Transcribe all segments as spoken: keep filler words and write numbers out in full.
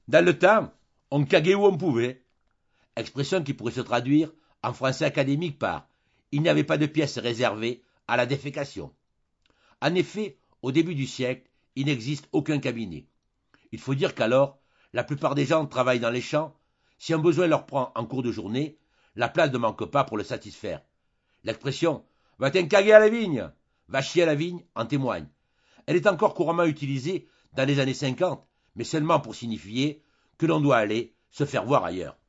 Dans le temps, on caguait où on pouvait. Expression qui pourrait se traduire en français académique par il n'y avait pas de pièces réservées à la défécation. En effet, au début du siècle, il n'existe aucun cabinet. Il faut dire qu'alors, la plupart des gens travaillent dans les champs. Si un besoin leur prend en cours de journée, la place ne manque pas pour le satisfaire. L'expression « va t'en caguer à la vigne »,« va chier à la vigne » en témoigne. Elle est encore couramment utilisée dans les années cinquante, mais seulement pour signifier que l'on doit aller se faire voir ailleurs.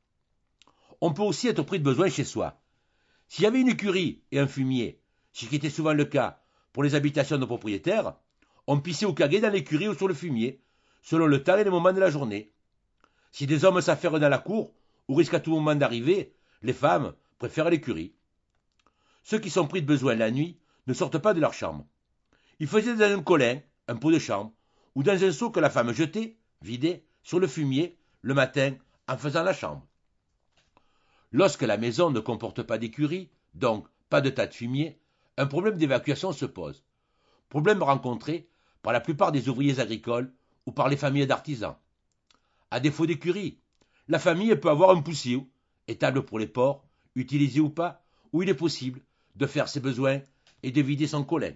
On peut aussi être pris de besoin chez soi. S'il y avait une écurie et un fumier, ce qui était souvent le cas pour les habitations de propriétaires, on pissait ou caguait dans l'écurie ou sur le fumier, selon le temps et le moment de la journée. Si des hommes s'affairent dans la cour, ou risquent à tout moment d'arriver, les femmes préfèrent l'écurie. Ceux qui sont pris de besoin la nuit ne sortent pas de leur chambre. Ils faisaient dans un colin, un pot de chambre, ou dans un seau que la femme jetait, vidait, sur le fumier, le matin, en faisant la chambre. Lorsque la maison ne comporte pas d'écurie, donc pas de tas de fumier, un problème d'évacuation se pose. Problème rencontré par la plupart des ouvriers agricoles ou par les familles d'artisans. À défaut d'écurie, la famille peut avoir un poussiou, étable pour les porcs, utilisé ou pas, où il est possible de faire ses besoins et de vider son colin.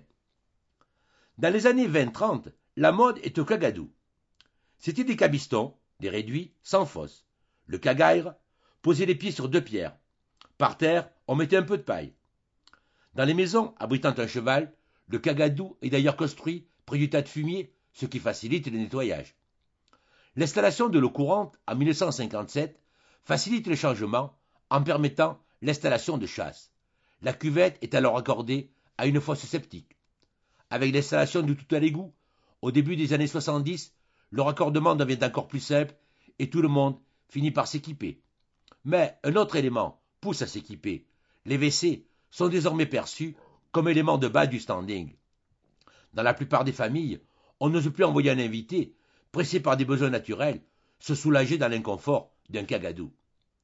Dans les années vingt trente, la mode est au cagadou. C'était des cabistons, des réduits, sans fosse. Le cagaire posait les pieds sur deux pierres. Par terre, on mettait un peu de paille. Dans les maisons abritant un cheval, le cagadou est d'ailleurs construit près du tas de fumier, ce qui facilite le nettoyage. L'installation de l'eau courante en mille neuf cent cinquante-sept facilite le changement en permettant l'installation de chasse. La cuvette est alors accordée à une fosse septique. Avec l'installation du tout à l'égout, au début des années soixante-dix, le raccordement devient encore plus simple et tout le monde finit par s'équiper. Mais un autre élément pousse à s'équiper. Les W C sont désormais perçus comme éléments de base du standing. Dans la plupart des familles, on n'ose plus envoyer un invité, pressé par des besoins naturels, se soulager dans l'inconfort d'un cagadou.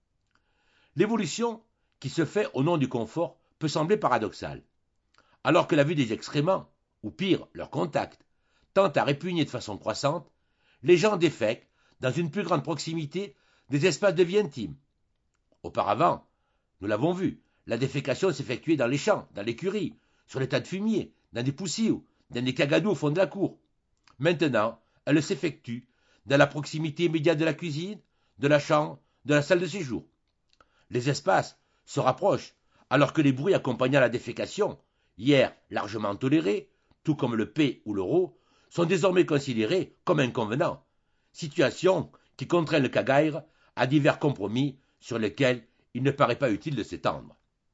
L'évolution qui se fait au nom du confort peut sembler paradoxale. Alors que la vue des excréments, ou pire, leur contact, tend à répugner de façon croissante, les gens défèquent dans une plus grande proximité des espaces de vie intime. Auparavant, nous l'avons vu, la défécation s'effectuait dans les champs, dans l'écurie, sur les tas de fumier, dans des poussious, dans des cagadous au fond de la cour. Maintenant, elle s'effectue dans la proximité immédiate de la cuisine, de la chambre, de la salle de séjour. Les espaces se rapprochent, alors que les bruits accompagnant la défécation, hier largement tolérés, tout comme le P ou le Rho, sont désormais considérés comme inconvenants, situation qui contraint le cagaire à divers compromis sur lesquels il ne paraît pas utile de s'étendre.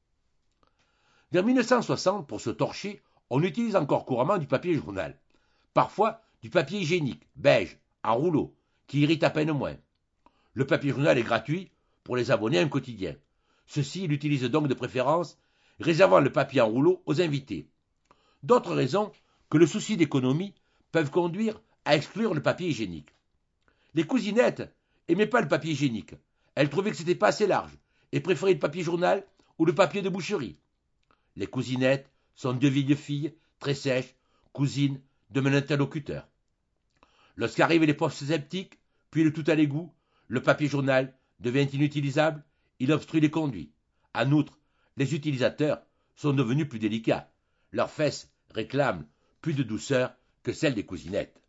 Vers mille neuf cent soixante, pour se torcher, on utilise encore couramment du papier journal, parfois du papier hygiénique, beige, en rouleau, qui irrite à peine moins. Le papier journal est gratuit pour les abonnés à un quotidien. Ceux-ci l'utilisent donc de préférence, réservant le papier en rouleau aux invités. D'autres raisons que le souci d'économie peuvent conduire à exclure le papier hygiénique. Les cousinettes n'aimaient pas le papier hygiénique. Elles trouvaient que c'était pas assez large et préféraient le papier journal ou le papier de boucherie. Les cousinettes sont deux vieilles filles, très sèches, cousines de mon interlocuteur. Lorsqu'arrivent les postes sceptiques, puis le tout à l'égout, le papier journal devient inutilisable, il obstrue les conduits. En outre, les utilisateurs sont devenus plus délicats. Leurs fesses réclament plus de douceur que celles des cousinettes.